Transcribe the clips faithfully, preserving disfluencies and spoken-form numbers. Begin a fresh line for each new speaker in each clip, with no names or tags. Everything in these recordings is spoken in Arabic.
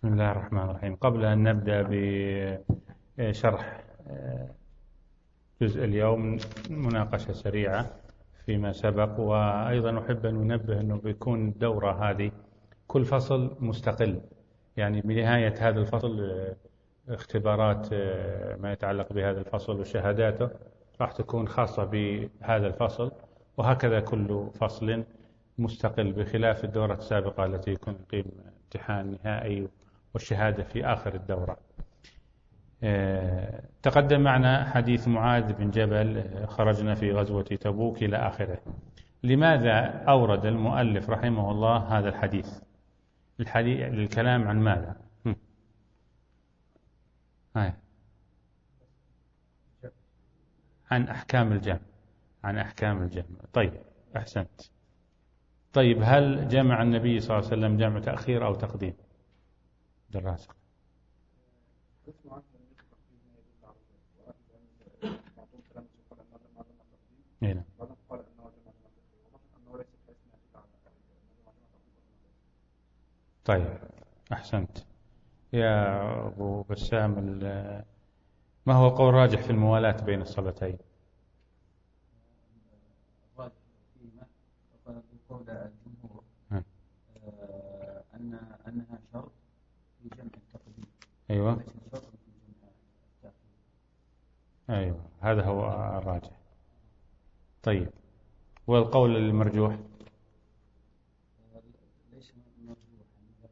بسم الله الرحمن الرحيم. قبل أن نبدأ بشرح جزء اليوم مناقشة سريعة فيما سبق، وأيضا أحب أن ننبه أنه بيكون الدورة هذه كل فصل مستقل، يعني بنهاية هذا الفصل اختبارات ما يتعلق بهذا الفصل وشهاداته راح تكون خاصة بهذا الفصل، وهكذا كل فصل مستقل، بخلاف الدورة السابقة التي يكون يقيم امتحان نهائي والشهادة في آخر الدورة. تقدم معنا حديث معاذ بن جبل، خرجنا في غزوة تبوك إلى آخره. لماذا أورد المؤلف رحمه الله هذا الحديث؟ الحديث للكلام عن ماذا؟ هاي. عن أحكام الجمع، عن أحكام الجمع. طيب أحسنت. طيب هل جمع النبي صلى الله عليه وسلم جمع تأخير أو تقديم؟ دراسة. هنا. طيب أحسنت يا أبو بسام. ما هو قول راجح في الموالاة بين الصلاتين؟
قول الجمهور أن أنها شرط في جمع التقديم.
أيوة.
ليس شرط في جمع التأخير.
أيوة هذا هو الراجح. طيب والقول المرجوح؟
ليس مرجوحا،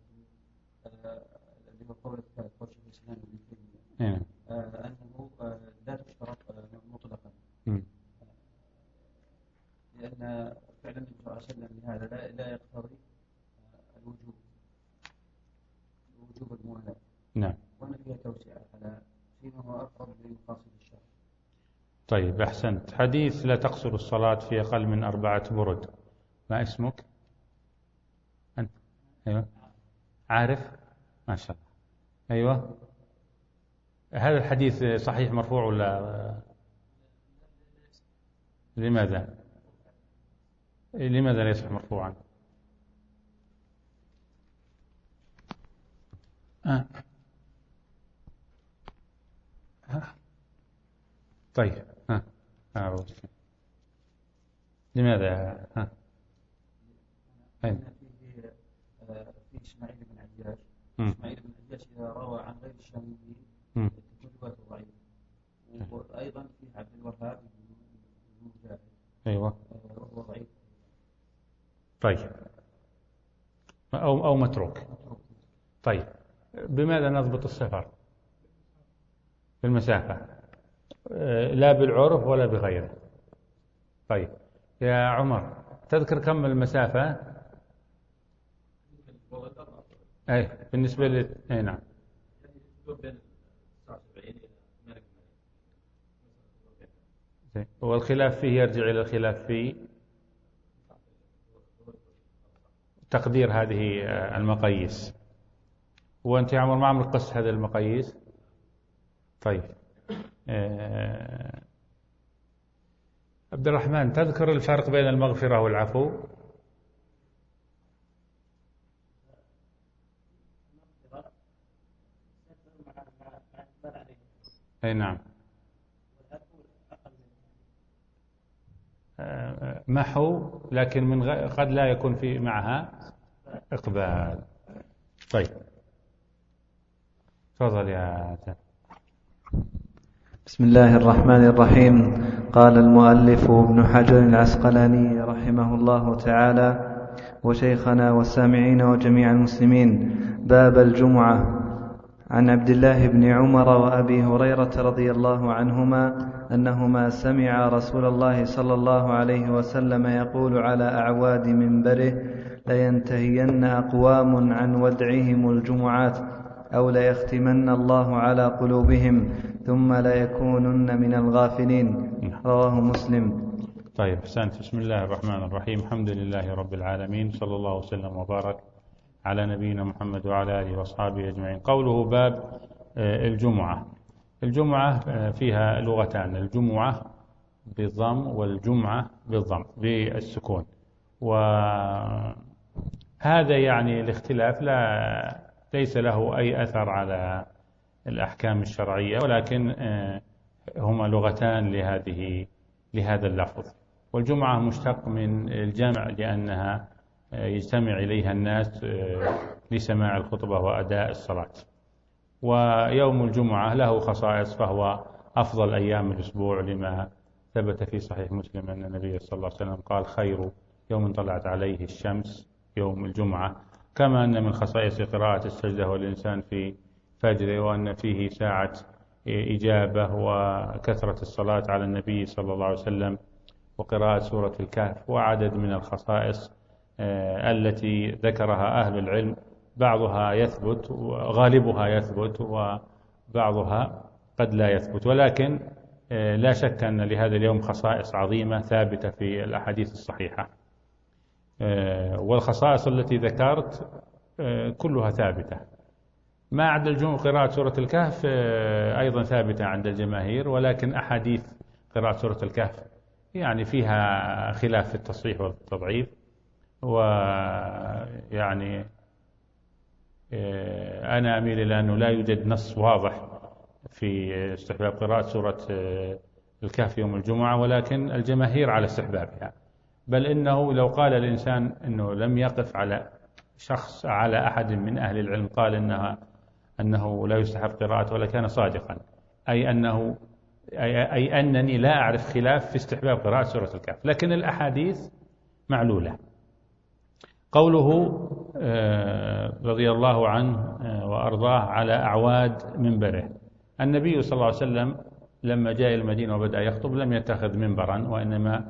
الذي هو قول الثالث قول شيخ الإسلام ابن تيمية أنه لا تشترط مطلقا، لأن فعل النبي صلى الله عليه وسلم لهذا لا لا يقتضي الوجوب وجوب الموالاة.
نعم.
وأن فيها توسعة على فيما هو أقرب لمقاصد الشرع.
طيب أحسنت. حديث لا تقصر الصلاة في أقل من أربعة برد، ما اسمك؟ أنت؟ أيوة. عارف؟ ما شاء الله. أيوة. هذا الحديث صحيح مرفوع ولا؟ لماذا؟ لماذا ليس مرفوعا؟ آه. آه. طيب ها آه. لماذا؟ ها
أين فيه في إسماعيل بن عياش. إسماعيل بن عياش إذا روى عن غير الشاميين تكون روايته ضعيفة. وأيضا فيه عبد الوهاب بن مجاهد.
أيوة.
وهو ضعيف.
طيب أو أو متروك. طيب بماذا نضبط السفر؟ بالمسافة، لا بالعرف ولا بغيره. طيب يا عمر تذكر كم المسافة؟ أي بالنسبة لي أي نعم. والخلاف فيه يرجع إلى الخلاف في تقدير هذه المقاييس. وأنت يا عمر ما عمرك قص هذه المقاييس؟ طيب أه... عبد الرحمن تذكر الفرق بين المغفرة والعفو؟ أي نعم. أه... محو، لكن من غ... قد لا يكون في معها إقبال. طيب تفضل يا سيد.
بسم الله الرحمن الرحيم. قال المؤلف ابن حجر العسقلاني رحمه الله تعالى: وشيخنا والسامعين وجميع المسلمين. باب الجمعة. عن عبد الله بن عمر وأبي هريرة رضي الله عنهما أنهما سمع رسول الله صلى الله عليه وسلم يقول على أعواد منبره: لينتهين أقوام عن ودعهم الجمعات أو ليختمن الله على قلوبهم ثم ليكونن من الغافلين. رواه مسلم.
طيب أحسنت. بسم الله الرحمن الرحيم. الحمد لله رب العالمين، صلى الله وسلم وبارك على نبينا محمد وعلى آله وأصحابه أجمعين. قوله باب الجمعة. الجمعة فيها لغتان، الجمعة بالضم والجمعة بالضم بالسكون، وهذا يعني الاختلاف لا ليس له أي أثر على الأحكام الشرعية، ولكن هما لغتان لهذه لهذا اللفظ. والجمعة مشتق من الجمع لأنها يجتمع إليها الناس لسماع الخطبة وأداء الصلاة. ويوم الجمعة له خصائص، فهو أفضل أيام الأسبوع لما ثبت في صحيح مسلم أن النبي صلى الله عليه وسلم قال: خير يوم طلعت عليه الشمس يوم الجمعة. كما أن من خصائص قراءة السجدة والإنسان في فجره، وأن فيه ساعة إجابة، وكثرة الصلاة على النبي صلى الله عليه وسلم، وقراءة سورة الكهف، وعدد من الخصائص التي ذكرها أهل العلم، بعضها يثبت وغالبها يثبت، وبعضها قد لا يثبت، ولكن لا شك أن لهذا اليوم خصائص عظيمة ثابتة في الأحاديث الصحيحة. والخصائص التي ذكرت كلها ثابتة، ما عدا الجمعة قراءة سورة الكهف أيضا ثابتة عند الجماهير، ولكن أحاديث قراءة سورة الكهف يعني فيها خلاف في التصحيح والتضعيف. ويعني أنا أميل إلى أنه لا يوجد نص واضح في استحباب قراءة سورة الكهف يوم الجمعة، ولكن الجماهير على استحبابها. بل إنه لو قال الإنسان أنه لم يقف على شخص على أحد من أهل العلم قال إنها أنه لا يستحب قراءته ولا كان صادقا، أي أنه أي, أي أنني لا أعرف خلاف في استحباب قراءة سورة الكهف، لكن الأحاديث معلولة. قوله رضي الله عنه وأرضاه على أعواد منبره، النبي صلى الله عليه وسلم لما جاء إلى المدينة وبدأ يخطب لم يتخذ منبرا، وإنما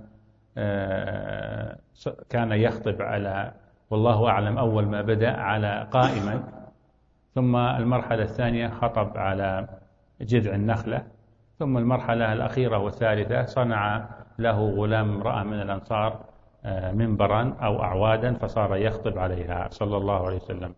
كان يخطب على، والله أعلم، أول ما بدأ على قائما، ثم المرحلة الثانية خطب على جذع النخلة، ثم المرحلة الأخيرة والثالثة صنع له غلام امرأة من الأنصار منبرا أو أعوادا فصار يخطب عليها صلى الله عليه وسلم.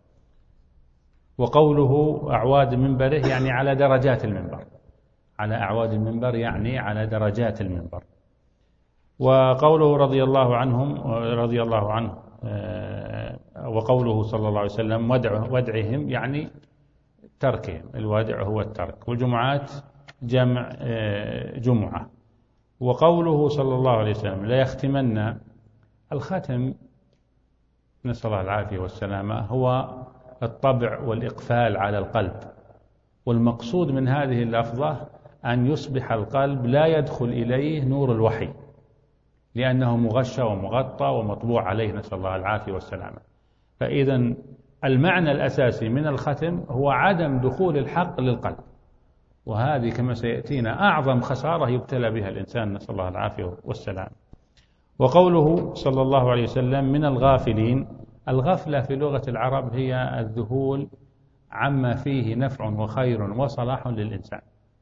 وقوله أعواد منبره يعني على درجات المنبر، على أعواد المنبر يعني على درجات المنبر. وقوله رضي الله عنهم رضي الله عنه وقوله صلى الله عليه وسلم ودع ودعهم يعني تركهم، الودع هو الترك، والجمعات جمع جمعة. وقوله صلى الله عليه وسلم لا يختمن، الختم نسأل الله العافية والسلامة هو الطبع والإقفال على القلب، والمقصود من هذه اللفظة أن يصبح القلب لا يدخل إليه نور الوحي، لأنه مغشى ومغطى ومطبوع عليه نسأل الله العافية والسلامة. فإذا المعنى الأساسي من الختم هو عدم دخول الحق للقلب، وهذه كما سيأتينا أعظم خسارة يبتلى بها الإنسان نسأل الله العافية والسلام. وقوله صلى الله عليه وسلم من الغافلين، الغفلة في لغة العرب هي الذهول عما فيه نفع وخير وصلاح للإنسان.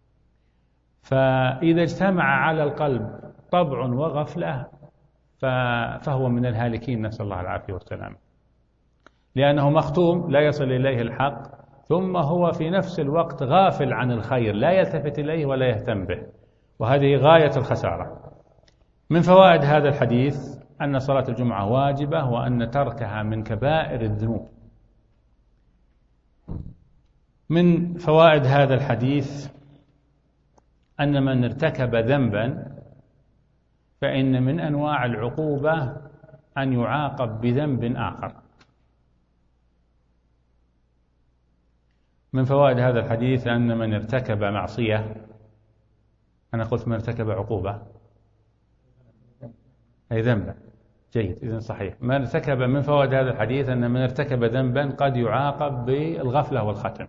فإذا اجتمع على القلب طبع وغفلة فهو من الهالكين نسأل الله العافية والسلام، لأنه مختوم لا يصل إليه الحق، ثم هو في نفس الوقت غافل عن الخير لا يلتفت إليه ولا يهتم به، وهذه غاية الخسارة. من فوائد هذا الحديث أن صلاة الجمعة واجبة، وأن تركها من كبائر الذنوب. من فوائد هذا الحديث أن من ارتكب ذنبا فإن من أنواع العقوبة أن يعاقب بذنب آخر. من فوائد هذا الحديث أن من ارتكب معصية، أنا قلت من ارتكب عقوبة أي ذنبا، جيد، إذن صحيح. من ارتكب من فوائد هذا الحديث أن من ارتكب ذنبا قد يعاقب بالغفلة والختم،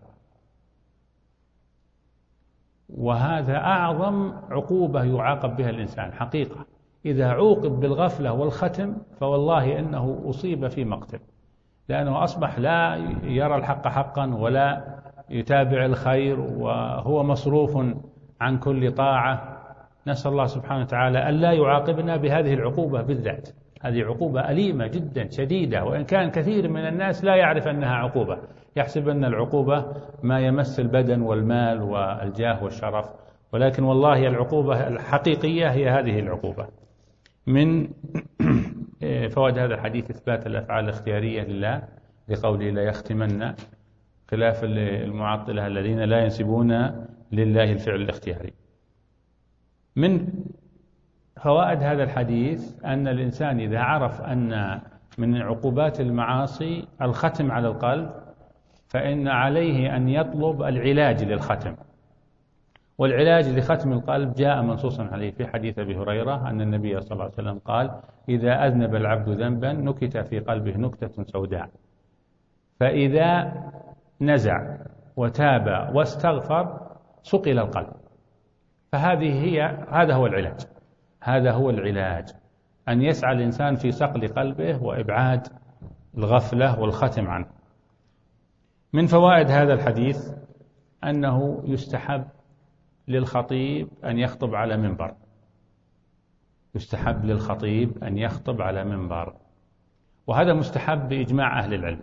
وهذا أعظم عقوبة يعاقب بها الإنسان حقيقة. إذا عوقب بالغفلة والختم فوالله إنه أصيب في مقتل، لأنه أصبح لا يرى الحق حقا ولا يتابع الخير، وهو مصروف عن كل طاعة. نسأل الله سبحانه وتعالى ألا يعاقبنا بهذه العقوبة بالذات، هذه عقوبة أليمة جدا شديدة، وإن كان كثير من الناس لا يعرف أنها عقوبة، يحسب أن العقوبة ما يمس البدن والمال والجاه والشرف، ولكن والله العقوبة الحقيقية هي هذه العقوبة. من فوائد هذا الحديث إثبات الأفعال الاختيارية لله، لقوله لا يختمن، خلاف المعطلة الذين لا ينسبون لله الفعل الاختياري. من فوائد هذا الحديث أن الإنسان إذا عرف أن من عقوبات المعاصي الختم على القلب فإن عليه أن يطلب العلاج للختم، والعلاج لختم القلب جاء منصوصا عليه في حديث أبي هريرة أن النبي صلى الله عليه وسلم قال: إذا أذنب العبد ذنبا نكت في قلبه نكتة سوداء، فإذا نزع وتاب واستغفر صقل القلب. فهذه هي هذا هو العلاج هذا هو العلاج أن يسعى الإنسان في صقل قلبه وإبعاد الغفلة والختم عنه. من فوائد هذا الحديث أنه يستحب للخطيب أن يخطب على منبر يستحب للخطيب أن يخطب على منبر وهذا مستحب بإجماع أهل العلم.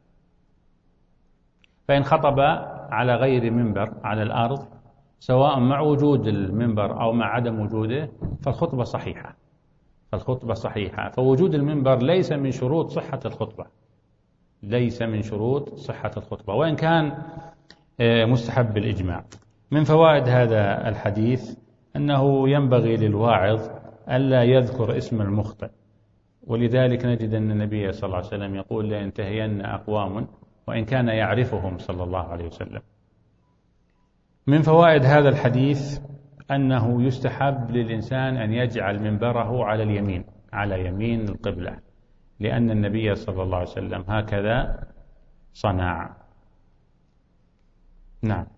فإن خطب على غير منبر على الأرض سواء مع وجود المنبر أو مع عدم وجوده فالخطبة صحيحة فالخطبة صحيحة فوجود المنبر ليس من شروط صحة الخطبة ليس من شروط صحة الخطبة وإن كان مستحب بالإجماع. من فوائد هذا الحديث أنه ينبغي للواعظ ألا يذكر اسم المخطئ، ولذلك نجد أن النبي صلى الله عليه وسلم يقول: لينتهين أقوام وإن كان يعرفهم صلى الله عليه وسلم. من فوائد هذا الحديث أنه يستحب للإنسان أن يجعل منبره على اليمين على يمين القبلة، لأن النبي صلى الله عليه وسلم هكذا صنع. نعم.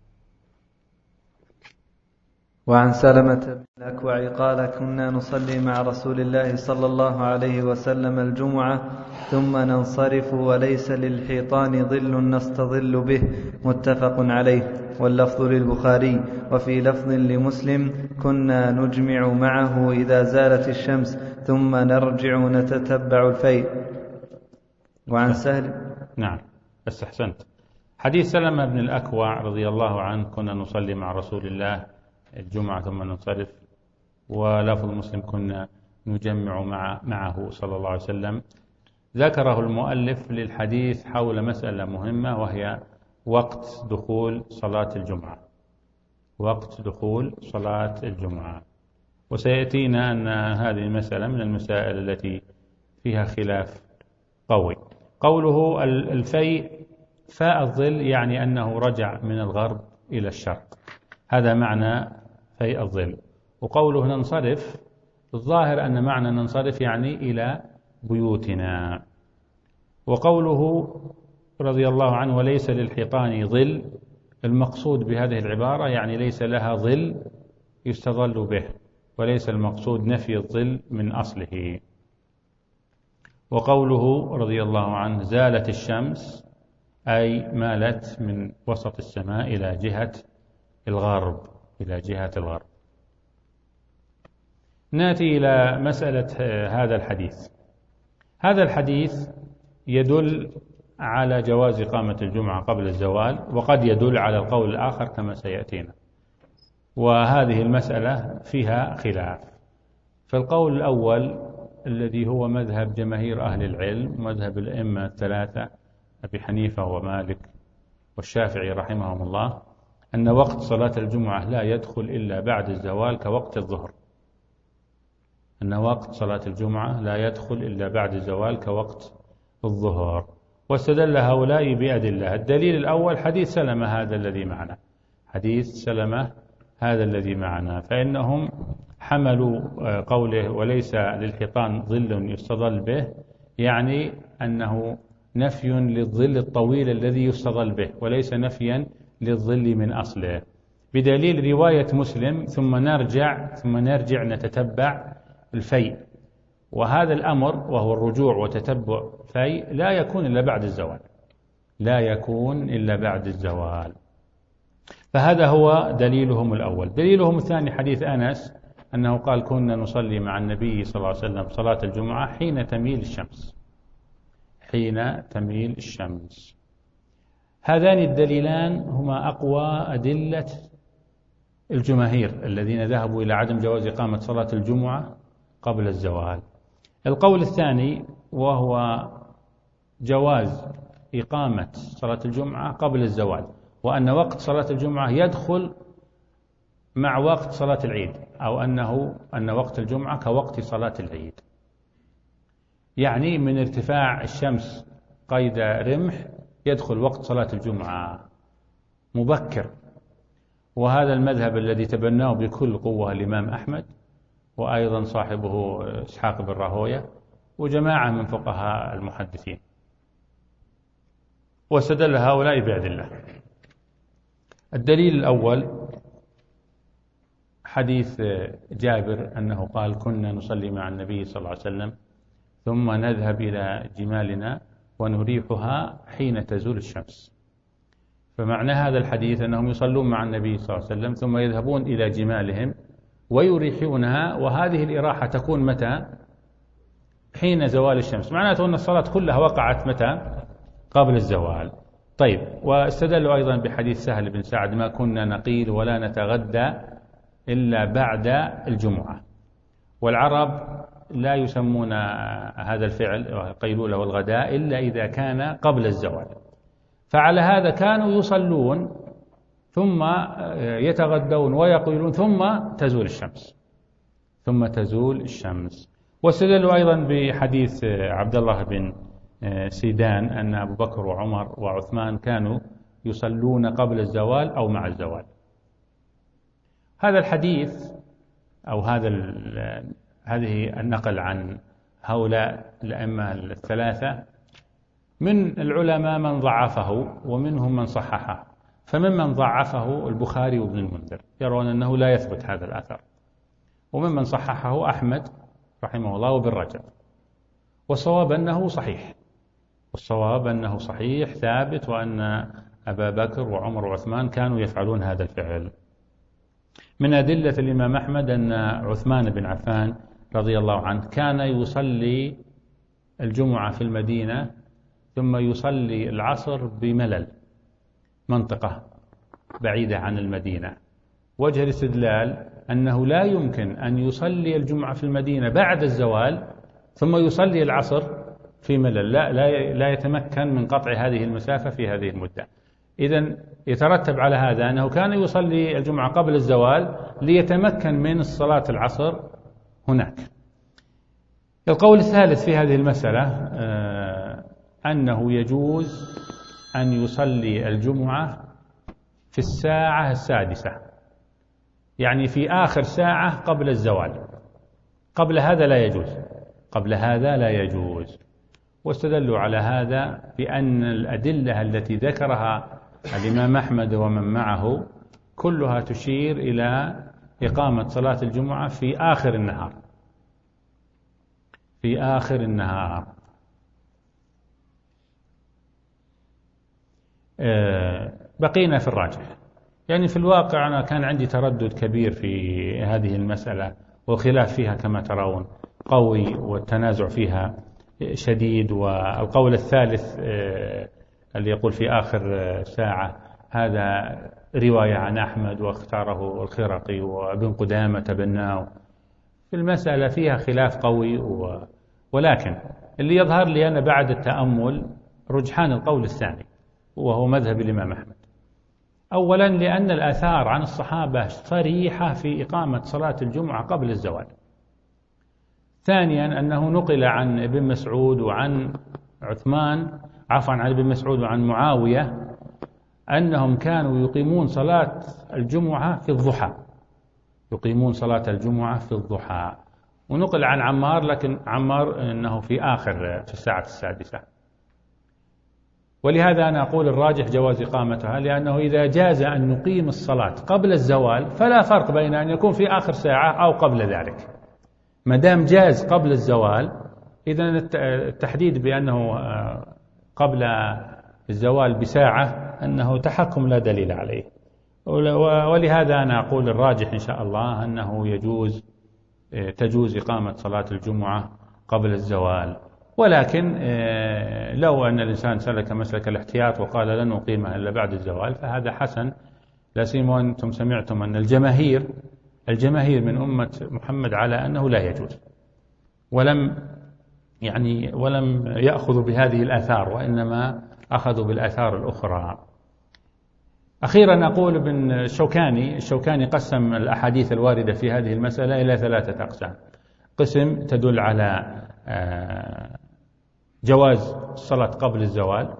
وعن سلمة بن الأكوع قال: كنا نصلي مع رسول الله صلى الله عليه وسلم الجمعة ثم ننصرف وليس للحيطان ظل نستظل به، متفق عليه، واللفظ للبخاري. وفي لفظ لمسلم: كنا نجمع معه إذا زالت الشمس ثم نرجع نتتبع الفيء. وعن سهل
نعم بس أحسنت. حديث سلمة بن الأكوع رضي الله عنه: كنا نصلي مع رسول الله الجمعة ثم ننصرف، ولفظ مسلم: كنا نجمع مع معه صلى الله عليه وسلم. ذكره المؤلف للحديث حول مسألة مهمة وهي وقت دخول صلاة الجمعة وقت دخول صلاة الجمعة وسيأتينا أن هذه المسألة من المسائل التي فيها خلاف قوي. قوله الفيء فاء الظل يعني أنه رجع من الغرب إلى الشرق، هذا معنى فيء الظل. وقوله ننصرف الظاهر أن معنى ننصرف يعني إلى بيوتنا. وقوله رضي الله عنه: وليس للحيطان ظل، المقصود بهذه العبارة يعني ليس لها ظل يستظل به، وليس المقصود نفي الظل من أصله. وقوله رضي الله عنه: زالت الشمس، أي مالت من وسط السماء إلى جهة الغرب إلى جهة الغرب. نأتي إلى مسألة هذا الحديث. هذا الحديث يدل على جواز إقامة الجمعة قبل الزوال، وقد يدل على القول الآخر كما سيأتينا، وهذه المسألة فيها خلاف. فالقول الأول الذي هو مذهب جماهير أهل العلم، مذهب الأئمة الثلاثة أبي حنيفة ومالك والشافعي رحمهم الله، أن وقت صلاة الجمعة لا يدخل إلا بعد الزوال كوقت الظهر أن وقت صلاة الجمعة لا يدخل إلا بعد الزوال كوقت الظهر. واستدل هؤلاء بأدلة. الدليل الأول حديث سلمة هذا الذي معنا حديث سلمة هذا الذي معنا فإنهم حملوا قوله وليس للحيطان ظل يستظل به يعني أنه نفي للظل الطويل الذي يستظل به وليس نفيا للظل من أصله، بدليل رواية مسلم ثم نرجع ثم نرجع نتتبع الفيء، وهذا الأمر وهو الرجوع وتتبع الفيء لا يكون إلا بعد الزوال لا يكون إلا بعد الزوال. فهذا هو دليلهم الأول. دليلهم الثاني حديث أنس أنه قال كنا نصلي مع النبي صلى الله عليه وسلم صلاة الجمعة حين تميل الشمس حين تميل الشمس. هذان الدليلان هما أقوى أدلة الجماهير الذين ذهبوا إلى عدم جواز إقامة صلاة الجمعة قبل الزوال. القول الثاني وهو جواز إقامة صلاة الجمعة قبل الزوال، وأن وقت صلاة الجمعة يدخل مع وقت صلاة العيد، أو أنه أن وقت الجمعة كوقت صلاة العيد، يعني من ارتفاع الشمس قيد رمح يدخل وقت صلاة الجمعة مبكر. وهذا المذهب الذي تبناه بكل قوة الإمام أحمد، وأيضا صاحبه إسحاق بن راهوية، وجماعة من فقهاء المحدثين، واستدل هؤلاء بأدلة. الدليل الأول حديث جابر أنه قال: كنا نصلي مع النبي صلى الله عليه وسلم ثم نذهب إلى جمالنا ونريحها حين تزول الشمس. فمعنى هذا الحديث أنهم يصلون مع النبي صلى الله عليه وسلم ثم يذهبون إلى جمالهم ويريحونها، وهذه الإراحة تكون متى؟ حين زوال الشمس. معناته أن الصلاة كلها وقعت متى؟ قبل الزوال. طيب، واستدلوا أيضا بحديث سهل بن سعد: ما كنا نقيل ولا نتغدى إلا بعد الجمعة. والعرب لا يسمون هذا الفعل القيلولة والغداء إلا إذا كان قبل الزوال، فعلى هذا كانوا يصلون ثم يتغدون ويقيلون ثم تزول الشمس ثم تزول الشمس. واستدلوا أيضا بحديث عبد الله بن سيدان أن أبو بكر وعمر وعثمان كانوا يصلون قبل الزوال أو مع الزوال. هذا الحديث أو هذا هذه النقل عن هؤلاء الأئمة الثلاثة من العلماء من ضعفه ومنهم من صححه. فممن ضعفه البخاري وابن المنذر، يرون أنه لا يثبت هذا الأثر، وممن صححه أحمد رحمه الله وابن رجب. والصواب أنه صحيح، والصواب أنه صحيح ثابت، وأن أبا بكر وعمر وعثمان كانوا يفعلون هذا الفعل. من أدلة الإمام أحمد أن عثمان بن عفان رضي الله عنه كان يصلي الجمعة في المدينة ثم يصلي العصر بملل، منطقة بعيدة عن المدينة. وجه الاستدلال أنه لا يمكن أن يصلي الجمعة في المدينة بعد الزوال ثم يصلي العصر في ملل، لا, لا, لا يتمكن من قطع هذه المسافة في هذه المدة. إذن يترتب على هذا أنه كان يصلي الجمعة قبل الزوال ليتمكن من الصلاة العصر هناك. القول الثالث في هذه المسألة أنه يجوز أن يصلي الجمعة في الساعة السادسة، يعني في آخر ساعة قبل الزوال. قبل هذا لا يجوز، قبل هذا لا يجوز. واستدلوا على هذا بأن الأدلة التي ذكرها الإمام أحمد ومن معه كلها تشير إلى إقامة صلاة الجمعة في آخر النهار، في آخر النهار. بقينا في الراجح. يعني في الواقع أنا كان عندي تردد كبير في هذه المسألة، والخلاف فيها كما ترون قوي، والتنازع فيها شديد. والقول الثالث اللي يقول في آخر ساعة هذا رواية عن أحمد واختاره الخرقي وابن قدامة تبناه. في المسألة فيها خلاف قوي، ولكن اللي يظهر لي أنا بعد التأمل رجحان القول الثاني، وهو مذهب الإمام أحمد. أولا لأن الآثار عن الصحابة صريحة في إقامة صلاة الجمعة قبل الزوال. ثانيا أنه نقل عن ابن مسعود وعن عثمان عفوا عن ابن مسعود وعن معاوية أنهم كانوا يقيمون صلاة الجمعة في الضحى، يقيمون صلاة الجمعة في الضحى. ونقل عن عمار، لكن عمار أنه في آخر في الساعة السادسة. ولهذا أنا أقول الراجح جواز إقامتها، لأنه إذا جاز أن نقيم الصلاة قبل الزوال فلا فرق بين أن يكون في آخر ساعة أو قبل ذلك. ما دام جاز قبل الزوال، إذن التحديد بأنه قبل الزوال بساعة أنه تحكم لا دليل عليه. ولهذا أنا أقول الراجح إن شاء الله أنه يجوز تجوز إقامة صلاة الجمعة قبل الزوال. ولكن لو أن الإنسان سلك مسلك الاحتياط وقال لن أقيمها إلا بعد الزوال فهذا حسن، لا سيما أنتم سمعتم أن الجماهير الجماهير من أمة محمد على أنه لا يجوز، ولم يعني ولم يأخذوا بهذه الآثار، وإنما أخذوا بالآثار الأخرى. أخيرا أقول ابن الشوكاني الشوكاني قسم الأحاديث الواردة في هذه المسألة إلى ثلاثة أقسام. قسم تدل على جواز الصلاة قبل الزوال،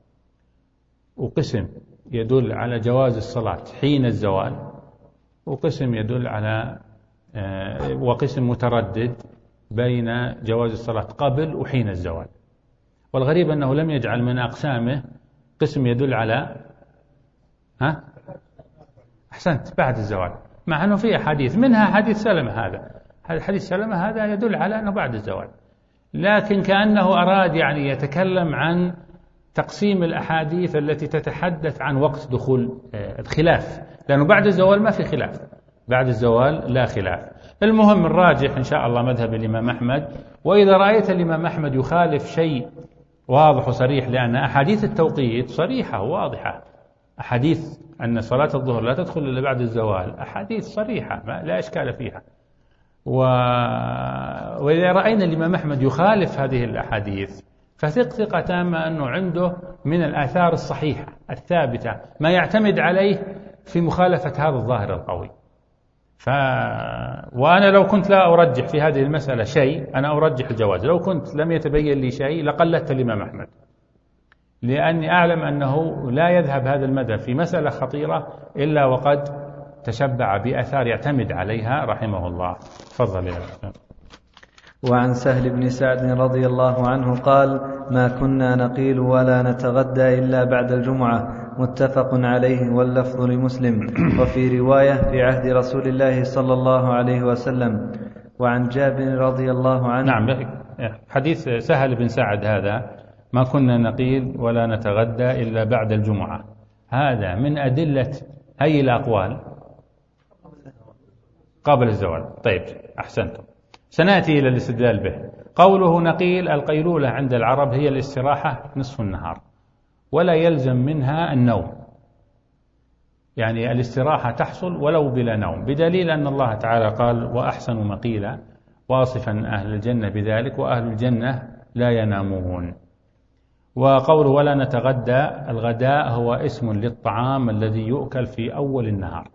وقسم يدل على جواز الصلاة حين الزوال، وقسم يدل على وقسم متردد بين جواز الصلاة قبل وحين الزوال. والغريب أنه لم يجعل من أقسامه قسم يدل على ها أحسنت بعد الزوال، مع أنه في أحاديث منها حديث سلمة، هذا هذا حديث سلمة هذا يدل على أنه بعد الزوال، لكن كأنه أراد يعني يتكلم عن تقسيم الأحاديث التي تتحدث عن وقت دخول الخلاف، لأنه بعد الزوال ما في خلاف، بعد الزوال لا خلاف. المهم الراجح إن شاء الله مذهب الإمام أحمد. وإذا رأيت الإمام أحمد يخالف شيء واضح وصريح، لأن أحاديث التوقيت صريحة وواضحة، أحاديث أن صلاة الظهر لا تدخل إلا بعد الزوال أحاديث صريحة لا إشكال فيها. و... وإذا رأينا الإمام أحمد يخالف هذه الأحاديث فثق ثقة تامة أنه عنده من الآثار الصحيحة الثابتة ما يعتمد عليه في مخالفة هذا الظاهر القوي. ف... وأنا لو كنت لا أرجح في هذه المسألة شيء، أنا أرجح الجواز، لو كنت لم يتبين لي شيء لقلدت الإمام أحمد، لأني أعلم أنه لا يذهب هذا المذهب في مسألة خطيرة إلا وقد تشبع بأثار يعتمد عليها رحمه الله. تفضل يا أخي.
وعن سهل بن سعد رضي الله عنه قال: ما كنا نقيل ولا نتغدى إلا بعد الجمعة، متفق عليه واللفظ لمسلم. وفي رواية في عهد رسول الله صلى الله عليه وسلم. وعن جابر رضي الله عنه.
نعم، حديث سهل بن سعد هذا ما كنا نقيل ولا نتغدى إلا بعد الجمعة، هذا من أدلة أي الأقوال قبل الزوال. طيب أحسنتم، سنأتي إلى الاستدلال به. قوله نقيل، القيلولة عند العرب هي الاستراحة نصف النهار ولا يلزم منها النوم، يعني الاستراحة تحصل ولو بلا نوم، بدليل أن الله تعالى قال: وأحسن مقيلا، واصفا أهل الجنة بذلك، وأهل الجنة لا ينامون. وقوله ولا نتغدى، الغداء هو اسم للطعام الذي يؤكل في أول النهار.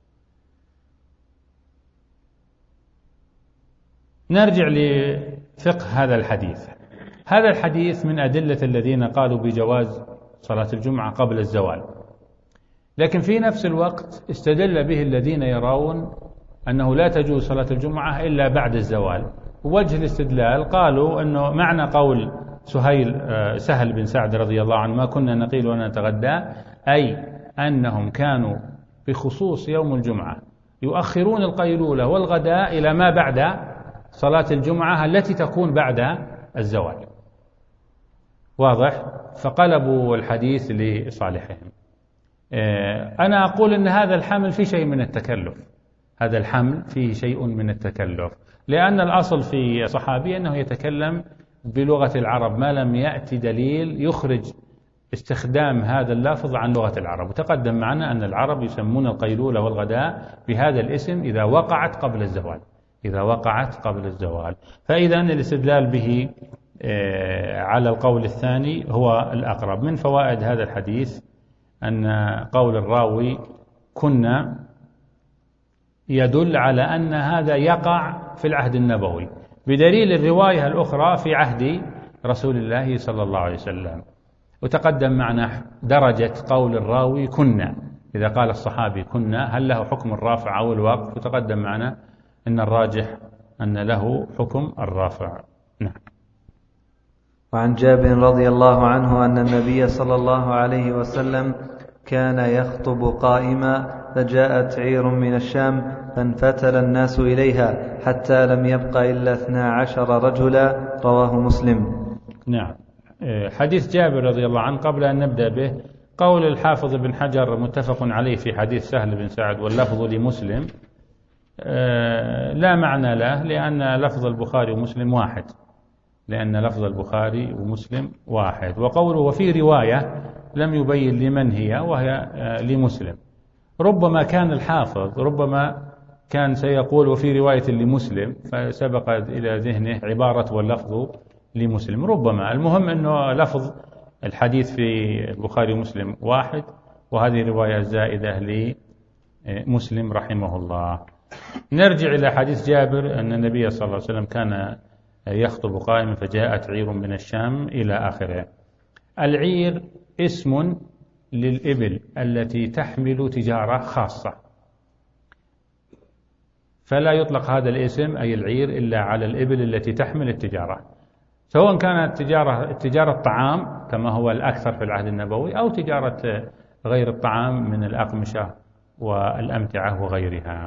نرجع لفقه هذا الحديث. هذا الحديث من أدلة الذين قالوا بجواز صلاة الجمعة قبل الزوال، لكن في نفس الوقت استدل به الذين يرون أنه لا تجوز صلاة الجمعة إلا بعد الزوال. ووجه الاستدلال قالوا أنه معنى قول سهيل سهل بن سعد رضي الله عنه ما كنا نقيل ولا نتغدى، أي أنهم كانوا بخصوص يوم الجمعة يؤخرون القيلولة والغداء إلى ما بعد صلاة الجمعة التي تكون بعد الزوال. واضح؟ فقلبوا الحديث لصالحهم. أنا أقول أن هذا الحمل فيه شيء من التكلف، هذا الحمل فيه شيء من التكلف، لأن الأصل في صحابي أنه يتكلم بلغة العرب ما لم يأتي دليل يخرج استخدام هذا اللفظ عن لغة العرب. وتقدم معنا أن العرب يسمون القيلولة والغداء بهذا الاسم إذا وقعت قبل الزوال، إذا وقعت قبل الزوال. فإذا الاستدلال به على القول الثاني هو الأقرب. من فوائد هذا الحديث أن قول الراوي كنا يدل على أن هذا يقع في العهد النبوي، بدليل الرواية الأخرى في عهد رسول الله صلى الله عليه وسلم. وتقدم معنا درجة قول الراوي كنا، إذا قال الصحابي كنا هل له حكم الرافع أو الوقف؟ وتقدم معنا أن الراجح أن له حكم الرافع. نعم.
وعن جابر رضي الله عنه أن النبي صلى الله عليه وسلم كان يخطب قائما، فجاءت عير من الشام فانفتل الناس إليها حتى لم يبق إلا اثنا عشر رجلا، رواه مسلم.
نعم، حديث جابر رضي الله عنه قبل أن نبدأ به، قول الحافظ بن حجر متفق عليه في حديث سهل بن سعد واللفظ لمسلم لا معنى له، لأن لفظ البخاري ومسلم واحد، لأن لفظ البخاري ومسلم واحد. وقوله وفي رواية لم يبين لمن هي، وهي لمسلم. ربما كان الحافظ ربما كان سيقول وفي رواية لمسلم، فسبق إلى ذهنه عبارة واللفظ لمسلم، ربما. المهم أنه لفظ الحديث في البخاري ومسلم واحد، وهذه رواية زائدة لمسلم رحمه الله. نرجع إلى حديث جابر أن النبي صلى الله عليه وسلم كان يخطب قائما فجاءت عير من الشام إلى آخره. العير اسم للإبل التي تحمل تجارة خاصة، فلا يطلق هذا الاسم أي العير إلا على الإبل التي تحمل التجارة، سواء كانت تجارة تجارة طعام كما هو الأكثر في العهد النبوي، أو تجارة غير الطعام من الأقمشة والأمتعة وغيرها.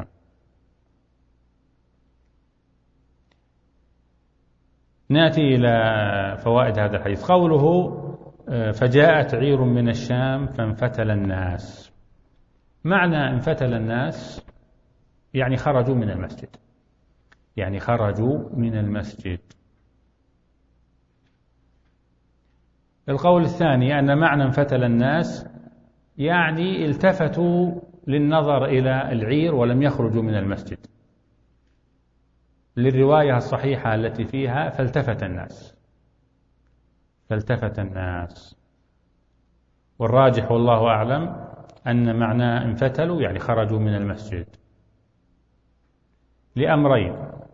نأتي إلى فوائد هذا الحديث. قوله فجاءت عير من الشام فانفتل الناس، معنى انفتل الناس يعني خرجوا من المسجد، يعني خرجوا من المسجد. القول الثاني أن معنى انفتل الناس يعني التفتوا للنظر إلى العير ولم يخرجوا من المسجد، للرواية الصحيحة التي فيها فالتفت الناس، فالتفت الناس. والراجح والله أعلم أن معنى انفتلوا يعني خرجوا من المسجد لأمرين.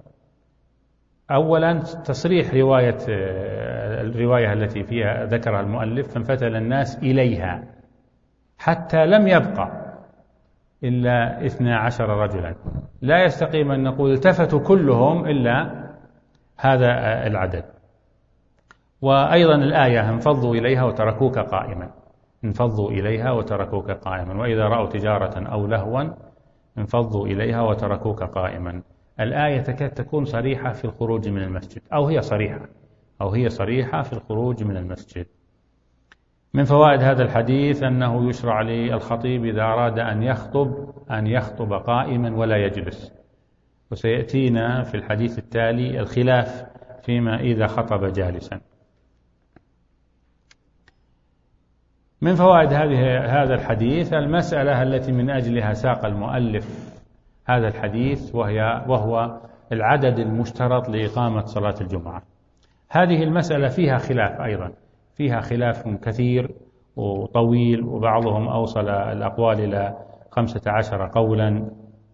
أولا تصريح رواية الرواية التي فيها ذكرها المؤلف فانفتل الناس إليها حتى لم يبقى إلا اثنا عشر رجلا، لا يستقيم أن نقول التفتوا كلهم إلا هذا العدد. وأيضا الآية انفضوا إليها وتركوك قائما، انفضوا إليها وتركوك قائما، وإذا رأوا تجارة أو لهوا انفضوا إليها وتركوك قائما. الآية تكاد تكون صريحة في الخروج من المسجد، أو هي صريحة أو هي صريحة في الخروج من المسجد. من فوائد هذا الحديث أنه يشرع للخطيب إذا أراد أن يخطب أن يخطب قائما ولا يجلس، وسيأتينا في الحديث التالي الخلاف فيما إذا خطب جالسا. من فوائد هذه هذا الحديث المسألة التي من أجلها ساق المؤلف هذا الحديث، وهي وهو العدد المشترط لإقامة صلاة الجمعة. هذه المسألة فيها خلاف أيضا، فيها خلاف كثير وطويل، وبعضهم أوصل الأقوال إلى خمسة عشر قولا،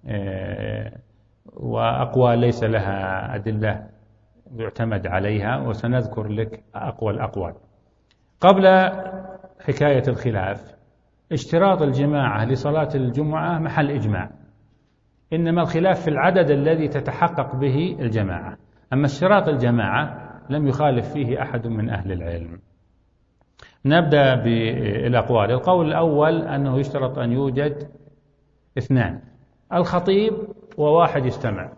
وأقوال ليس لها أدلة يعتمد عليها، وسنذكر لك أقوى الأقوال. قبل حكاية الخلاف، اشتراط الجماعة لصلاة الجمعة محل إجماع، إنما الخلاف في العدد الذي تتحقق به الجماعة. أما اشتراط الجماعة لم يخالف فيه أحد من أهل العلم. نبدأ بالأقوال. القول الأول أنه يشترط أن يوجد اثنان، الخطيب وواحد يستمع،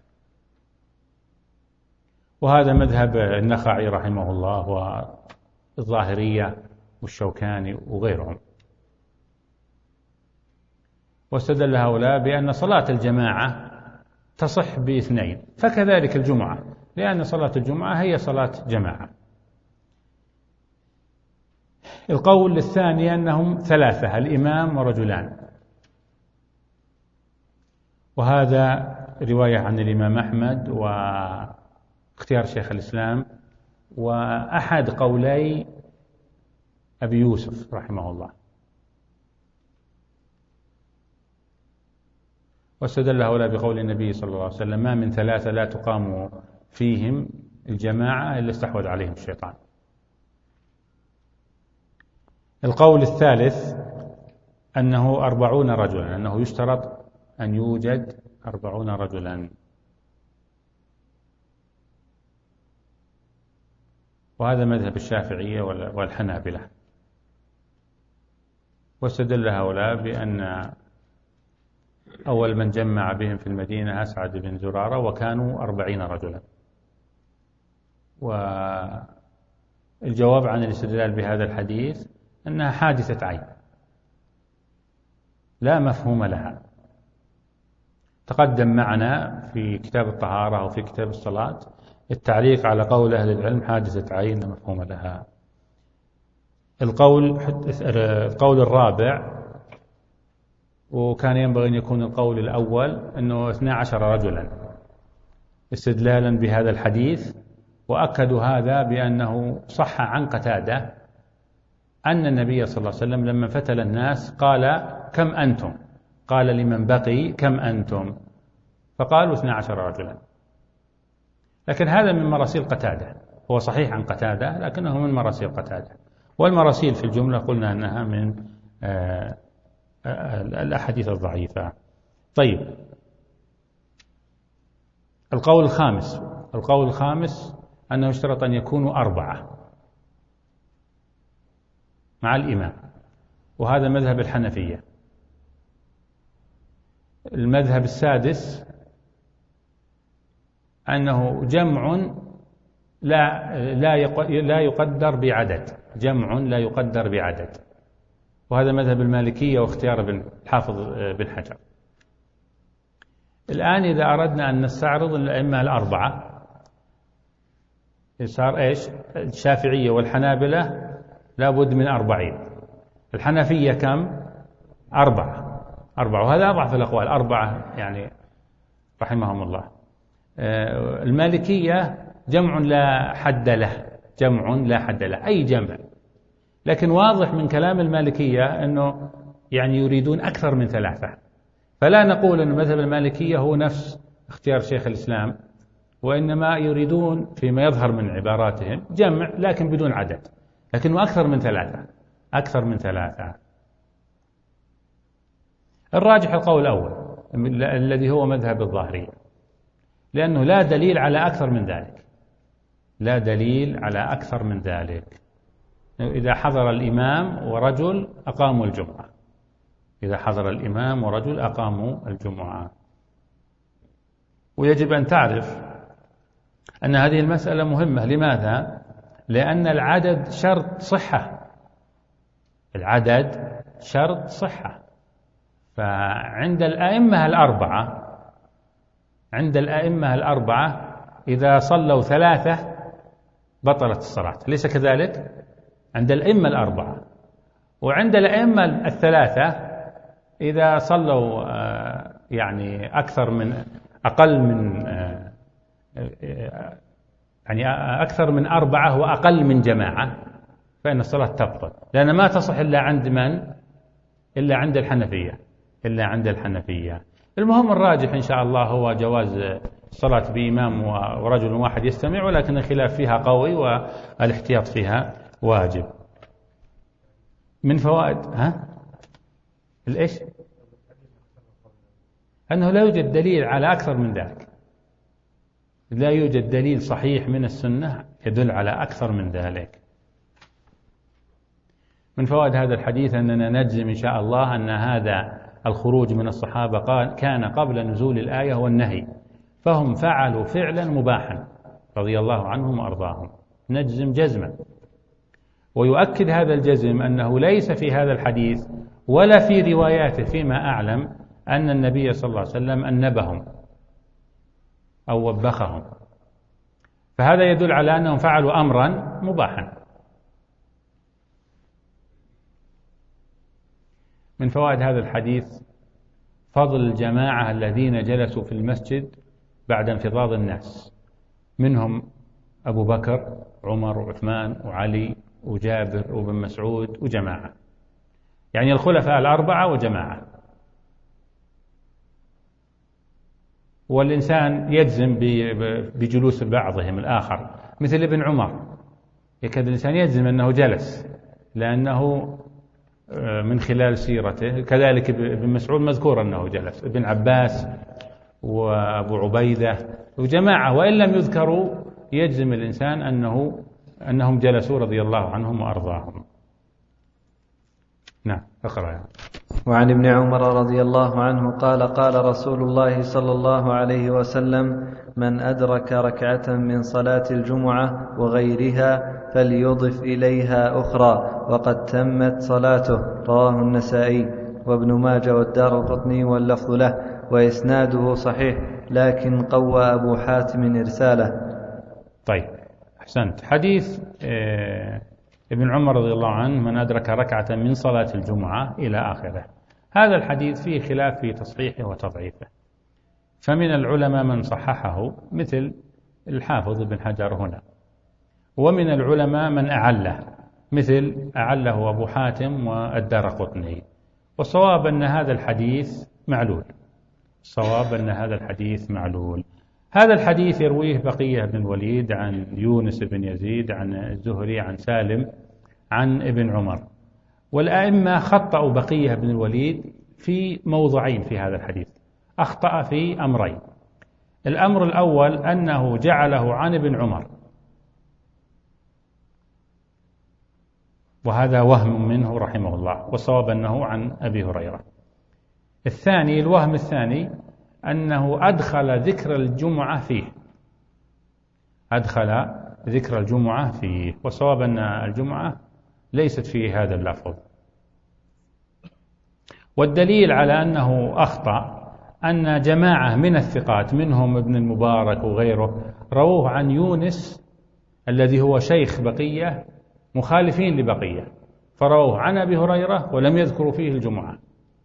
وهذا مذهب النخعي رحمه الله والظاهرية والشوكاني وغيرهم. واستدل هؤلاء بأن صلاة الجماعة تصح باثنين، فكذلك الجمعة، لأن صلاة الجمعة هي صلاة جماعة. القول الثاني أنهم ثلاثة، الإمام ورجلان، وهذا رواية عن الإمام أحمد واختيار شيخ الإسلام وأحد قولي أبي يوسف رحمه الله. واستدل هؤلاء بقول النبي صلى الله عليه وسلم ما من ثلاثة لا تقام فيهم الجماعة إلا استحوذ عليهم الشيطان. القول الثالث أنه أربعون رجلا، أنه يشترط أن يوجد أربعون رجلا، وهذا مذهب الشافعية والحنابلة. واستدل هؤلاء بأن أول من جمع بهم في المدينة أسعد بن زرارة وكانوا أربعين رجلا. والجواب عن الاستدلال بهذا الحديث أنها حادثة عين لا مفهوم لها. تقدم معنا في كتاب الطهارة وفي كتاب الصلاة التعليق على قول أهل العلم حادثة عين لا مفهوم لها. القول القول الرابع، وكان ينبغي أن يكون القول الأول، أنه اثنا عشر رجلا استدلالا بهذا الحديث، وأكدوا هذا بأنه صح عن قتادة أن النبي صلى الله عليه وسلم لما فتل الناس قال كم أنتم؟ قال لمن بقي كم أنتم؟ فقالوا اثنا عشر رجلا. لكن هذا من مراسيل قتادة، هو صحيح عن قتادة لكنه من مراسيل قتادة، والمراسيل في الجملة قلنا أنها من آآ آآ الأحاديث الضعيفة. طيب، القول الخامس القول الخامس أنه يشترط أن يكونوا أربعة مع الإمام، وهذا مذهب الحنفية. المذهب السادس أنه جمع لا لا لا يقدر بعدد، جمع لا يقدر بعدد، وهذا مذهب المالكية واختيار الحافظ بن حجر. الآن إذا أردنا أن نستعرض الأئمة الأربعة صار إيش؟ الشافعية والحنابلة لابد من أربعين، الحنفية كم؟ أربعة أربعة وهذا أضعف الأقوال، أربعة يعني رحمهم الله. المالكية جمع لا حد له، جمع لا حد له، أي جمع، لكن واضح من كلام المالكية أنه يعني يريدون أكثر من ثلاثة، فلا نقول أن مذهب المالكية هو نفس اختيار شيخ الإسلام، وإنما يريدون فيما يظهر من عباراتهم جمع لكن بدون عدد، لكنه أكثر من ثلاثة، أكثر من ثلاثة. الراجح القول الأول الذي هو مذهب الظاهرية، لأنه لا دليل على أكثر من ذلك، لا دليل على أكثر من ذلك. إذا حضر الإمام ورجل أقاموا الجمعة، إذا حضر الإمام ورجل أقاموا الجمعة. ويجب أن تعرف أن هذه المسألة مهمة. لماذا؟ لأن العدد شرط صحة، العدد شرط صحة. فعند الأئمة الأربعة عند الأئمة الأربعة إذا صلوا ثلاثة بطلت الصلاة، ليس كذلك؟ عند الأئمة الأربعة. وعند الأئمة الثلاثة إذا صلوا يعني أكثر من أقل من يعني أكثر من أربعة وأقل من جماعة فإن الصلاة تبطل، لأن ما تصح إلا عند من؟ إلا عند الحنفية، إلا عند الحنفية. المهم الراجح إن شاء الله هو جواز الصلاة بإمام ورجل واحد يستمع، ولكن الخلاف فيها قوي والاحتياط فيها واجب. من فوائد ها الإيش؟ أنه لا يوجد دليل على أكثر من ذلك، لا يوجد دليل صحيح من السنة يدل على أكثر من ذلك. من فوائد هذا الحديث أننا نجزم إن شاء الله أن هذا الخروج من الصحابة قال كان قبل نزول الآية والنهي، فهم فعلوا فعلا مباحا رضي الله عنهم وأرضاهم، نجزم جزما. ويؤكد هذا الجزم أنه ليس في هذا الحديث ولا في رواياته فيما أعلم أن النبي صلى الله عليه وسلم أنبهم أو وبخهم، فهذا يدل على أنهم فعلوا أمرا مباحا. من فوائد هذا الحديث فضل الجماعة الذين جلسوا في المسجد بعد انفضاض الناس، منهم أبو بكر عمر وعثمان وعلي وجابر وابن مسعود وجماعة، يعني الخلفاء الأربعة وجماعة. والإنسان يجزم بجلوس بعضهم الآخر، مثل ابن عمر يكاد الإنسان يجزم أنه جلس لأنه من خلال سيرته، كذلك ابن مسعود مذكور أنه جلس، ابن عباس وأبو عبيدة وجماعة، وإن لم يذكروا يجزم الإنسان أنه أنهم جلسوا رضي الله عنهم وأرضاهم. نعم اقرأ يعني.
وعن ابن عمر رضي الله عنه قال قال رسول الله صلى الله عليه وسلم من أدرك ركعة من صلاة الجمعة وغيرها فليضف إليها أخرى وقد تمت صلاته، رواه النسائي وابن ماجه والدارقطني واللفظ له، وإسناده صحيح لكن قوى أبو حاتم إرساله.
طيب أحسنت. حديث اه ابن عمر رضي الله عنه من أدرك ركعة من صلاة الجمعة إلى آخره، هذا الحديث فيه خلاف في تصحيحه وتضعيفه، فمن العلماء من صححه مثل الحافظ بن حجر هنا، ومن العلماء من أعله مثل أعله أبو حاتم والدارقطني. والصواب أن هذا الحديث معلول، الصواب أن هذا الحديث معلول. هذا الحديث يرويه بقية بن الوليد عن يونس بن يزيد عن الزهري عن سالم عن ابن عمر. والأئمة خطأوا بقية بن الوليد في موضعين في هذا الحديث، أخطأ في أمرين. الأمر الأول أنه جعله عن ابن عمر، وهذا وهم منه رحمه الله، والصواب أنه عن أبي هريرة. الثاني، الوهم الثاني، أنه أدخل ذكر الجمعة فيه، أدخل ذكر الجمعة فيه، والصواب أن الجمعة ليست فيه هذا اللفظ. والدليل على أنه أخطأ أن جماعة من الثقات منهم ابن المبارك وغيره رووه عن يونس الذي هو شيخ بقية مخالفين لبقية، فرووه عن أبي هريرة ولم يذكروا فيه الجمعة.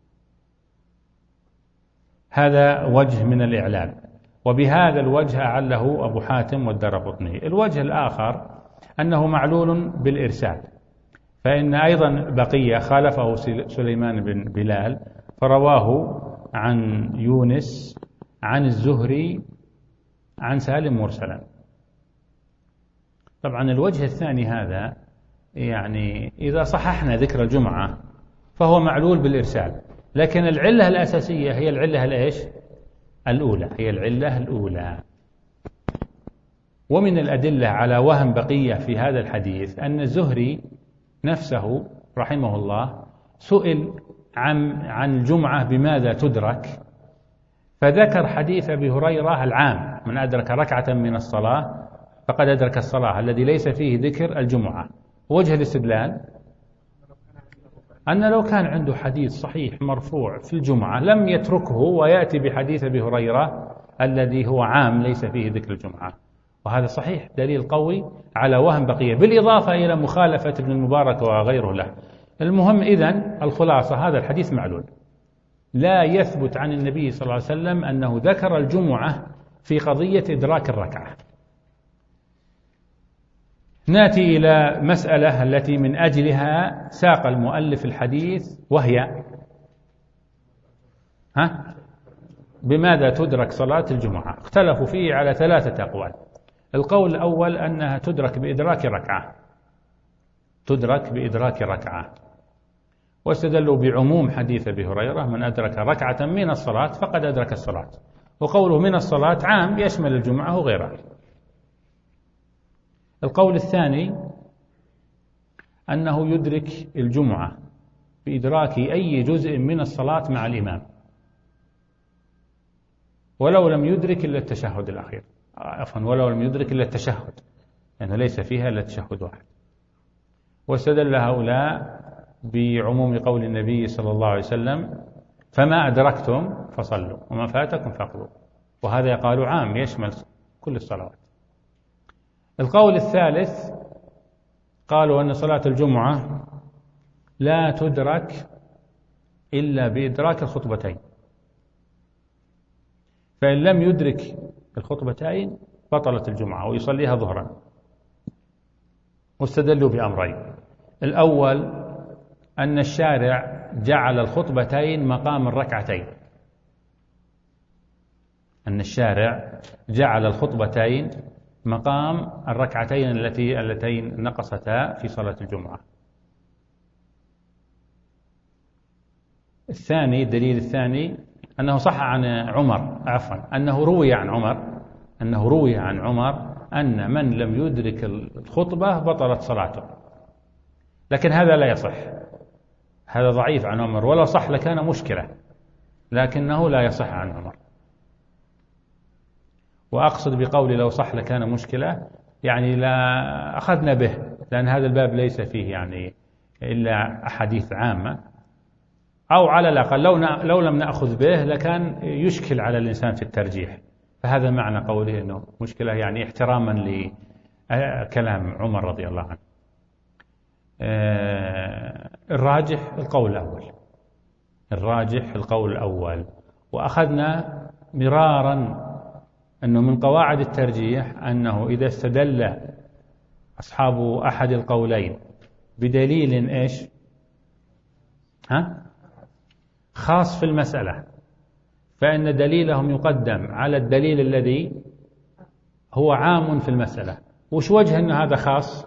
هذا وجه من الإعلال، وبهذا الوجه أعله أبو حاتم والدارقطني. الوجه الآخر أنه معلول بالإرسال، فإن أيضا بقية خالفه سليمان بن بلال فرواه عن يونس عن الزهري عن سالم مرسلا. طبعا الوجه الثاني هذا يعني إذا صححنا ذكر الجمعة فهو معلول بالإرسال، لكن العلة الأساسية هي العلة الإيش؟ الأولى، هي العلة الأولى. ومن الأدلة على وهم بقية في هذا الحديث أن الزهري نفسه رحمه الله سئل عن عن الجمعة بماذا تدرك، فذكر حديث أبي هريرة العام: من أدرك ركعة من الصلاة فقد أدرك الصلاة، الذي ليس فيه ذكر الجمعة. وجه الاستدلال أن لو كان عنده حديث صحيح مرفوع في الجمعة لم يتركه ويأتي بحديث أبي هريرة الذي هو عام ليس فيه ذكر الجمعة، وهذا صحيح دليل قوي على وهم بقية، بالإضافة إلى مخالفة ابن المبارك وغيره له. المهم إذن الخلاصة هذا الحديث معلول، لا يثبت عن النبي صلى الله عليه وسلم أنه ذكر الجمعة في قضية إدراك الركعة. نأتي إلى مسألة التي من أجلها ساق المؤلف الحديث، وهي ها بماذا تدرك صلاة الجمعة. اختلفوا فيه على ثلاثة أقوال. القول الأول أنها تدرك بإدراك ركعة، تدرك بإدراك ركعة، واستدلوا بعموم حديث أبي هريرة: من أدرك ركعة من الصلاة فقد أدرك الصلاة، وقوله من الصلاة عام يشمل الجمعة وغيرها. القول الثاني أنه يدرك الجمعة بإدراك أي جزء من الصلاة مع الإمام، ولو لم يدرك إلا التشهد الأخير، عفوا ولو لم يدرك إلا التشهد، لأنه يعني ليس فيها إلا تشهد واحد. واستدل هؤلاء بعموم قول النبي صلى الله عليه وسلم: فما أدركتم فصلوا وما فاتكم فاقضوا، وهذا قالوا عام يشمل كل الصلوات. القول الثالث قالوا أن صلاة الجمعة لا تدرك إلا بإدراك الخطبتين، فإن لم يدرك الخطبتين بطلت الجمعة ويصليها ظهرا. واستدلوا بأمرين: الأول أن الشارع جعل الخطبتين مقام الركعتين، أن الشارع جعل الخطبتين مقام الركعتين التي اللتين نقصتا في صلاة الجمعة. الثاني، الدليل الثاني أنه صح عن عمر، عفوا أنه روي عن عمر أنه روي عن عمر أن من لم يدرك الخطبة بطلت صلاته، لكن هذا لا يصح، هذا ضعيف عن عمر، ولو صح لكان مشكلة، لكنه لا يصح عن عمر. وأقصد بقولي لو صح لكان مشكلة يعني لا أخذنا به، لأن هذا الباب ليس فيه يعني إلا أحاديث عامة، أو على الأقل لو لو لم نأخذ به لكان يشكل على الإنسان في الترجيح. فهذا معنى قوله أنه مشكلة، يعني احتراما لكلام عمر رضي الله عنه. الراجح القول الأول، الراجح القول الأول. وأخذنا مرارا أنه من قواعد الترجيح أنه إذا استدل أصحاب أحد القولين بدليل إيش ها؟ خاص في المسألة، فإن دليلهم يقدم على الدليل الذي هو عام في المسألة. وش وجه أن هذا خاص؟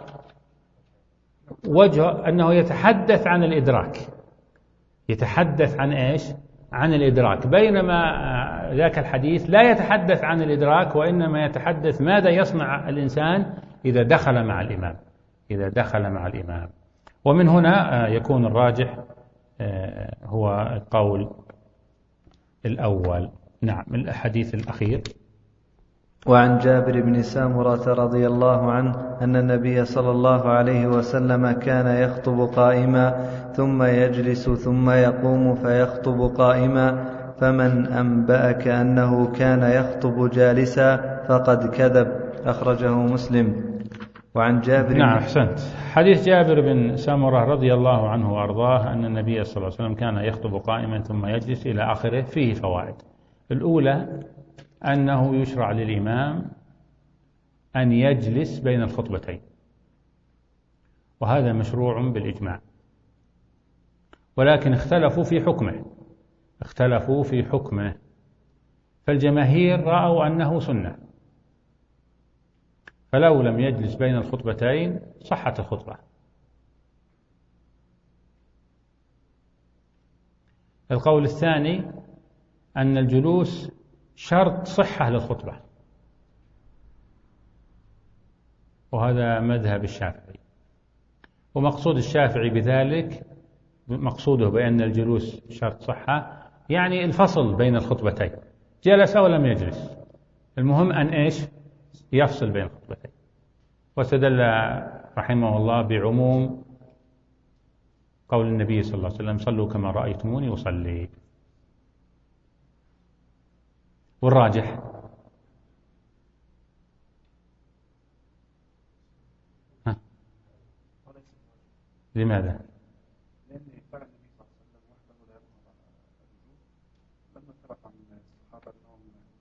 وجه أنه يتحدث عن الإدراك، يتحدث عن إيش؟ عن الإدراك، بينما ذاك الحديث لا يتحدث عن الإدراك، وإنما يتحدث ماذا يصنع الإنسان إذا دخل مع الإمام، إذا دخل مع الإمام. ومن هنا يكون الراجح هو القول الأول. نعم. الحديث الأخير.
وعن جابر بن سامرة رضي الله عنه أن النبي صلى الله عليه وسلم كان يخطب قائما ثم يجلس ثم يقوم فيخطب قائما، فمن أنبأك أنه كان يخطب جالسا فقد كذب. أخرجه مسلم. وعن جابر
نعم أحسنت. حديث جابر بن سامرة رضي الله عنه وأرضاه أن النبي صلى الله عليه وسلم كان يخطب قائما ثم يجلس إلى آخره، فيه فوائد. الأولى أنه يشرع للإمام أن يجلس بين الخطبتين، وهذا مشروع بالإجماع، ولكن اختلفوا في حكمه اختلفوا في حكمه فالجماهير رأوا أنه سنة، فلو لم يجلس بين الخطبتين صحت الخطبة. القول الثاني أن الجلوس شرط صحة للخطبة، وهذا مذهب الشافعي، ومقصود الشافعي بذلك مقصوده بأن الجلوس شرط صحة يعني الفصل بين الخطبتين، جلس أو لم يجلس، المهم أن إيش؟ يفصل بين الخطبتين. واستدل رحمه الله بعموم قول النبي صلى الله عليه وسلم: صلوا كما رأيتموني أصلي. والراجح ها؟ لماذا؟
لأن فعل النبي صلى الله عليه وسلم وحده لا يظهر لما ترك عن الصحابة أنهم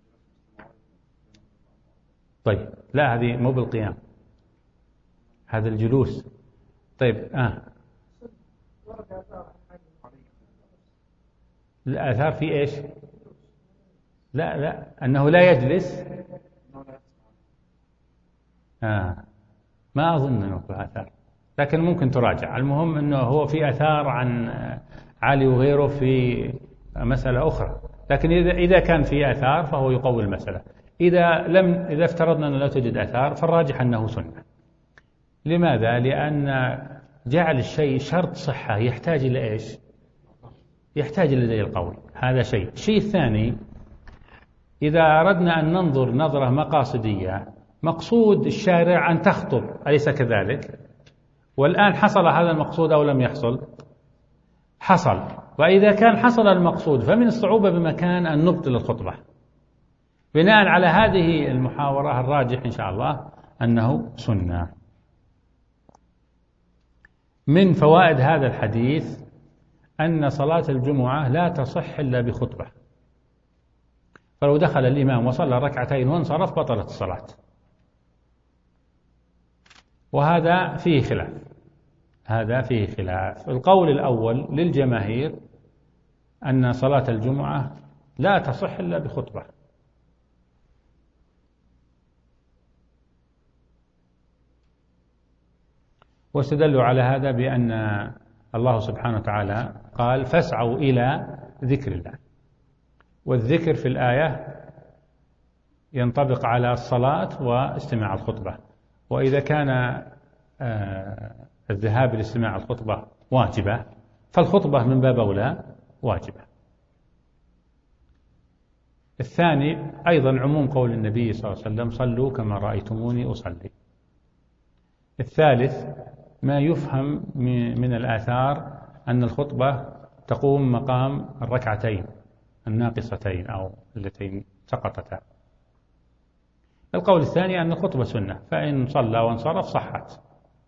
جلسوا.
طيب لا، هذه مو بالقيام، هذا الجلوس. طيب آه الآثار في إيش؟ لا لا أنه لا يجلس. آه ما أظن أنه في آثار، لكن ممكن تراجع. المهم أنه هو في آثار عن علي وغيره في مسألة أخرى، لكن إذا إذا كان في آثار فهو يقوي المسألة. إذا لم إذا افترضنا أنه لا توجد آثار فالراجح أنه سنة. لماذا؟ لأن جعل الشيء شرط صحة يحتاج إلى إيش؟ يحتاج إلى دليل قوي، هذا شيء. الشيء الثاني، إذا أردنا أن ننظر نظرة مقاصدية، مقصود الشارع أن تخطب، أليس كذلك؟ والآن حصل هذا المقصود أو لم يحصل؟ حصل. وإذا كان حصل المقصود فمن الصعوبة بمكان أن نبطل الخطبة. بناء على هذه المحاورة الراجح إن شاء الله أنه سنة. من فوائد هذا الحديث أن صلاة الجمعة لا تصح إلا بخطبة، فلو دخل الإمام وصلى ركعتين وانصرف بطلت الصلاة، وهذا فيه خلاف هذا فيه خلاف. القول الأول للجماهير أن صلاة الجمعة لا تصح إلا بخطبة، واستدلوا على هذا بأن الله سبحانه وتعالى قال: فاسعوا إلى ذكر الله، والذكر في الآية ينطبق على الصلاة واستماع الخطبة. وإذا كان الذهاب لاستماع الخطبة واجبة فالخطبة من باب أولى واجبة. الثاني أيضا عموم قول النبي صلى الله عليه وسلم: صلوا كما رأيتموني أصلي. الثالث ما يفهم من الآثار أن الخطبة تقوم مقام الركعتين الناقصتين أو اللتين سقطتا. القول الثاني أن الخطبة سنة، فإن صلى وانصرف صحت.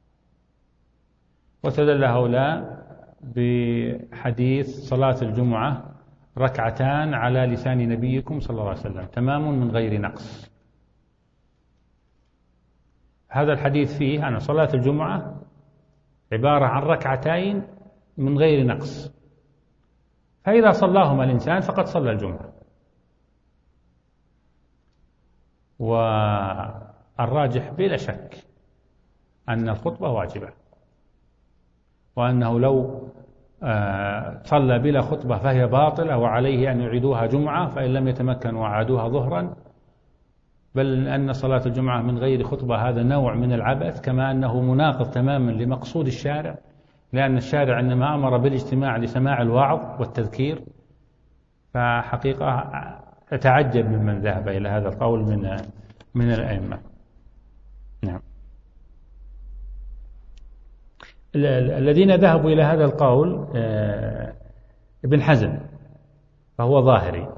واستدل هؤلاء بحديث صلاة الجمعة ركعتان على لسان نبيكم صلى الله عليه وسلم تمام من غير نقص. هذا الحديث فيه أن صلاة الجمعة عبارة عن ركعتين من غير نقص، فإذا صلاهما الإنسان فقد صلى الجمعة. والراجح بلا شك أن الخطبة واجبة، وأنه لو صلى بلا خطبة فهي باطلة وعليه أن يعيدوها جمعة، فإن لم يتمكنوا وعادوها ظهرا، بل أن صلاة الجمعة من غير خطبة هذا نوع من العبث، كما أنه مناقض تماما لمقصود الشارع، لأن الشارع إنما أمر بالاجتماع لسماع الوعظ والتذكير. فحقيقة أتعجب ممن ذهب إلى هذا القول من من الأئمة. نعم. الذين ذهبوا إلى هذا القول ابن حزم فهو ظاهري،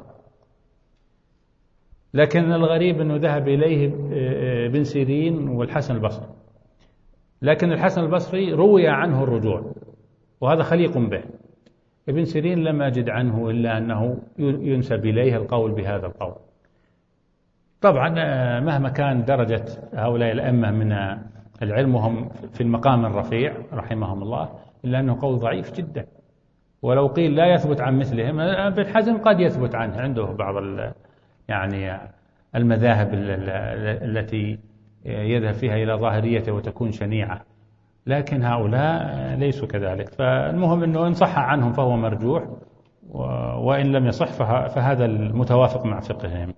لكن الغريب أنه ذهب إليه ابن سيرين والحسن البصري، لكن الحسن البصري روي عنه الرجوع وهذا خليق به. ابن سيرين لم أجد عنه إلا أنه ينسب إليه القول بهذا القول. طبعا مهما كان درجة هؤلاء الأئمة من العلم وهم في المقام الرفيع رحمهم الله، إلا أنه قول ضعيف جدا، ولو قيل لا يثبت عن مثلهم، ابن حزم قد يثبت عنه، عنده بعض يعني المذاهب التي يذهب فيها إلى ظاهرية وتكون شنيعة، لكن هؤلاء ليسوا كذلك. فالمهم أنه إن صح عنهم فهو مرجوح، وإن لم يصح فهذا المتوافق مع فقههم.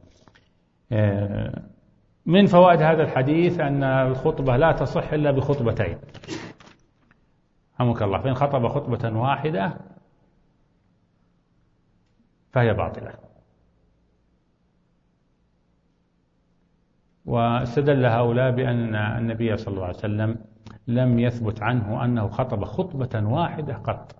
من فوائد هذا الحديث أن الخطبة لا تصح إلا بخطبتين، رحمك الله، فإن خطب خطبة واحدة فهي باطلة. واستدل هؤلاء بأن النبي صلى الله عليه وسلم لم يثبت عنه أنه خطب خطبة واحدة قط،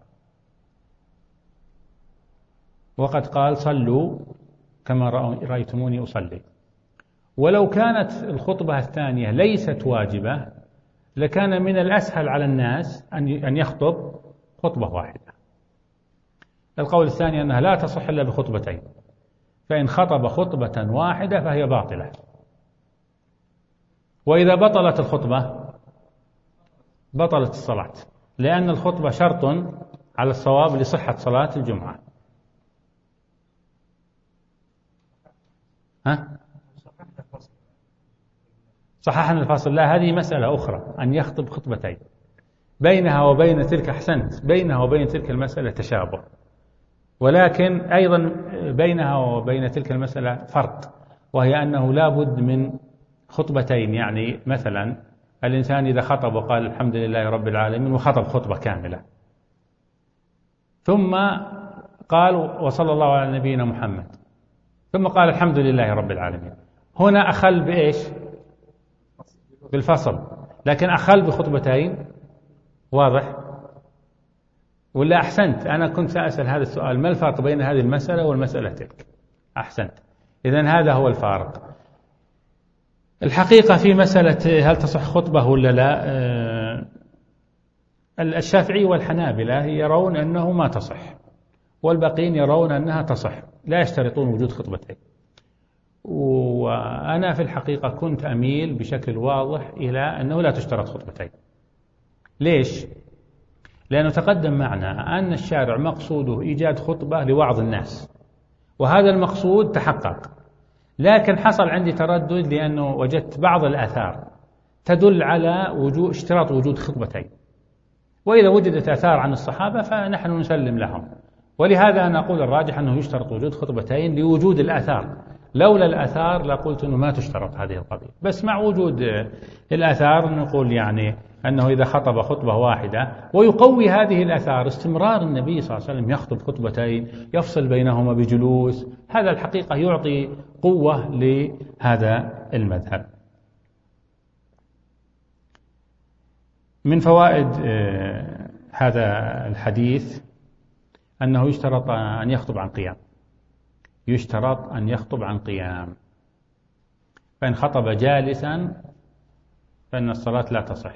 وقد قال صلوا كما رأيتموني أصلي. ولو كانت الخطبة الثانية ليست واجبة لكان من الأسهل على الناس أن يخطب خطبة واحدة. القول الثاني أنها لا تصح إلا بخطبتين، فإن خطب خطبة واحدة فهي باطلة. وإذا بطلت الخطبة بطلت الصلاة، لأن الخطبة شرط على الصواب لصحة صلاة الجمعة. ها؟ صححنا الفاصل، لا، هذه مسألة أخرى، أن يخطب خطبتين بينها وبين تلك، أحسنت، بينها وبين تلك المسألة تشابه، ولكن أيضا بينها وبين تلك المسألة فرق، وهي أنه لا بد من خطبتين. يعني مثلا الإنسان إذا خطب وقال الحمد لله رب العالمين وخطب خطبة كاملة، ثم قال وصلى الله على نبينا محمد، ثم قال الحمد لله رب العالمين، هنا أخل بإيش؟ بالفصل، لكن أخل بخطبتين. واضح؟ ولا أحسنت؟ أنا كنت سأسأل هذا السؤال، ما الفرق بين هذه المسألة والمسألة تلك؟ أحسنت، إذن هذا هو الفارق. الحقيقة في مسألة هل تصح خطبة ولا لا، الشافعي والحنابلة يرون أنه ما تصح، والباقين يرون أنها تصح، لا يشترطون وجود خطبتين. وأنا في الحقيقة كنت أميل بشكل واضح إلى أنه لا تشترط خطبتين. ليش؟ لأنه تقدم معنا أن الشارع مقصوده إيجاد خطبة لوعظ الناس، وهذا المقصود تحقق، لكن حصل عندي تردد لأنه وجدت بعض الآثار تدل على وجود اشتراط وجود خطبتين، وإذا وجدت آثار عن الصحابة فنحن نسلم لهم، ولهذا أنا أقول الراجح أنه يشترط وجود خطبتين لوجود الآثار. لولا الآثار لقلت أنه ما تشترط هذه القضية، بس مع وجود الآثار نقول يعني أنه إذا خطب خطبة واحدة، ويقوي هذه الآثار استمرار النبي صلى الله عليه وسلم يخطب خطبتين يفصل بينهما بجلوس، هذا الحقيقة يعطي قوة لهذا المذهب. من فوائد هذا الحديث أنه يشترط أن يخطب عن قيام، يشترط أن يخطب عن قيام، فإن خطب جالسا فإن الصلاة لا تصح.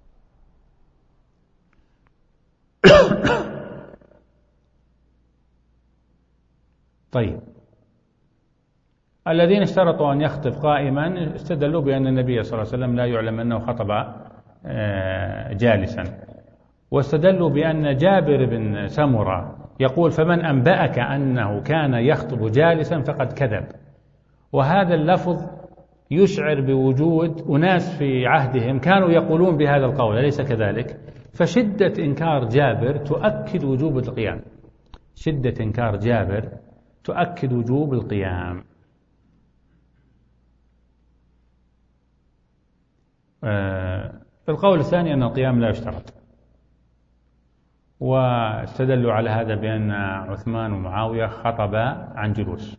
طيب، الذين اشترطوا أن يخطب قائما استدلوا بأن النبي صلى الله عليه وسلم لا يعلم أنه خطب جالسا، واستدلوا بأن جابر بن سمرة يقول فمن أنبأك أنه كان يخطب جالسا فقد كذب، وهذا اللفظ يشعر بوجود أناس في عهدهم كانوا يقولون بهذا القول، أليس كذلك؟ فشدة إنكار جابر تؤكد وجوب القيام، شدة إنكار جابر تؤكد وجوب القيام. آه القول الثاني أن القيام لا يشترط، واستدلوا على هذا بأن عثمان ومعاوية خطبا عن جلوس.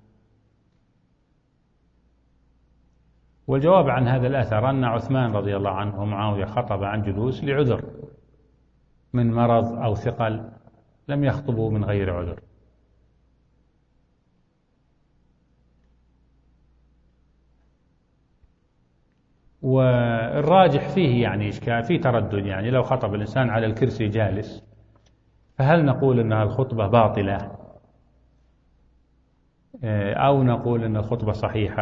والجواب عن هذا الأثر أن عثمان رضي الله عنه ومعاوية خطب عن جلوس لعذر من مرض أو ثقل، لم يخطبوا من غير عذر. والراجح فيه يعني إشكال، فيه تردد، يعني لو خطب الإنسان على الكرسي جالس فهل نقول أنها الخطبة باطلة أو نقول أن الخطبة صحيحة؟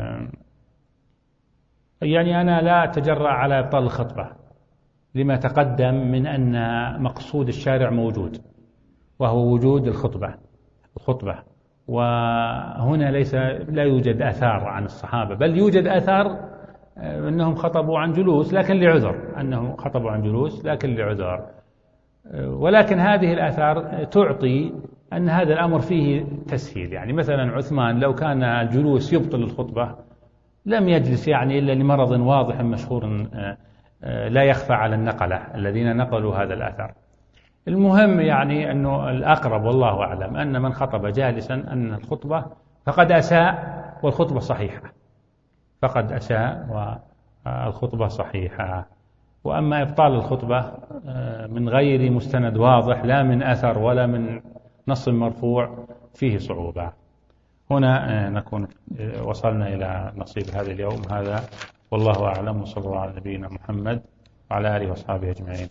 يعني أنا لا أتجرأ على إبطال الخطبة لما تقدم من أن مقصود الشارع موجود، وهو وجود الخطبة الخطبة وهنا ليس لا يوجد آثار عن الصحابة، بل يوجد آثار أنهم خطبوا عن جلوس لكن لعذر، أنهم خطبوا عن جلوس لكن لعذر. ولكن هذه الآثار تعطي أن هذا الأمر فيه تسهيل. يعني مثلا عثمان لو كان الجلوس يبطل الخطبة لم يجلس يعني إلا لمرض واضح مشهور لا يخفى على النقلة الذين نقلوا هذا الأثر. المهم يعني أنه الأقرب والله أعلم أن من خطب جالسا أن الخطبة فقد أساء والخطبة صحيحة، فقد أساء والخطبة صحيحة. وأما إبطال الخطبة من غير مستند واضح لا من أثر ولا من نص مرفوع فيه صعوبة. هنا نكون وصلنا إلى نصيب هذا اليوم هذا، والله أعلم، وصلى الله على نبينا محمد وعلى آله وأصحابه أجمعين.